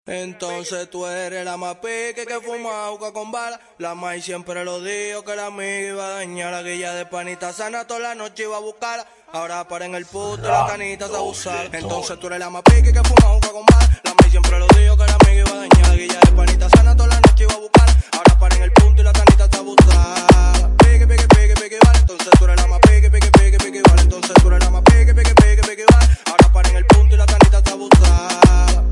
Entonces tú eres la más pique que fuma juca con bala. La maíz siempre lo dijo que la amiga iba a dañar. La guilla de panita sana toda la noche iba a buscarla. Ahora para en el puto y las canitas a abusar. Entonces tú eres la más pique que fuma juca con bala. La maíz siempre lo dijo que la amiga iba a dañar. La guilla de panita sana toda la noche iba a buscarla. Ahora para en el punto y las canitas a abusar. Pique, pique, pique, pique, vale. Entonces tú eres la más pique, pique, pique, pique, vale. Entonces tú eres la más pique, pique, pique, pique, vale. Ahora para en el punto y las canitas a abusar.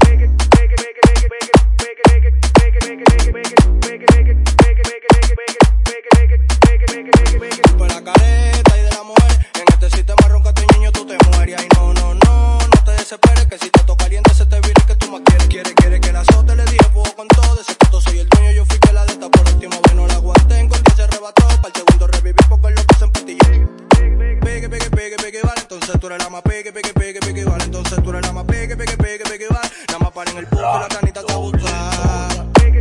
Por la careta y de la mujer, en este sistema ronca tu niño tú te mueres. Ay no te desesperes, que si te toca caliente se te vire que tú más quieres. Quiere que la azote, le dije fuego con todo. De ese puto soy el dueño, yo fui que la deta. Por última vez no la aguanté, en corte se arrebató. Para el segundo reviví porque el loco se empatilló. Pegue, pegue, pegue, pegue, vale. Entonces tú eres la más pegue, pegue, pegue, pegue, vale. Entonces tú eres la más pegue, pegue, pegue, pegue, vale. Nada más para en el punto y la canita te abusar.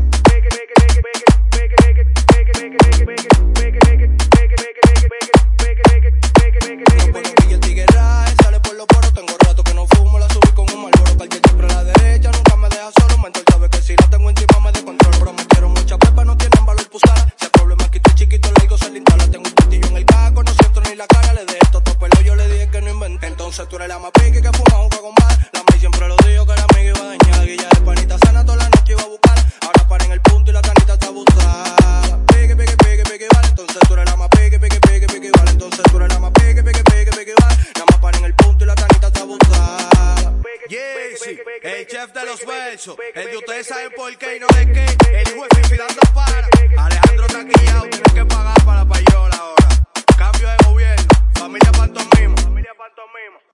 Sale por los poros, tengo rato que no fumo, la subí con un Marlboro. Cartier siempre a la derecha, nunca me deja solo. Mentor sabe que si la tengo encima me descontrolo. Prometieron mucha pepa, no tienen valor pusada. Si el problema es que estoy chiquito, le digo se le instala. Tengo un portillo en el caco, no siento ni la cara. Le de esto todo pelo, yo le dije que no inventé. Entonces tú eres la más pique que fuma juca con bala. La maíz siempre lo dijo que la amiga iba a dañar. Guilla de panita sana toda la noche iba a buscar. Ahora para en el punto y la canita te abusar. Pique, pique, pique, pique, vale. Entonces tú eres la más pique, pique, pique, pique, vale. Entonces tú eres la más pique, pique, pique, pique, vale. Nada más para en el punto y la canita te abusar. Yeezy, el chef de los versos. El de ustedes saben por qué y no de qué. El hijo de Fifi dando para. Alejandro Taquillao, tienes que pagar para la payola ahora. Cambio de gobierno. Familia Pantomima.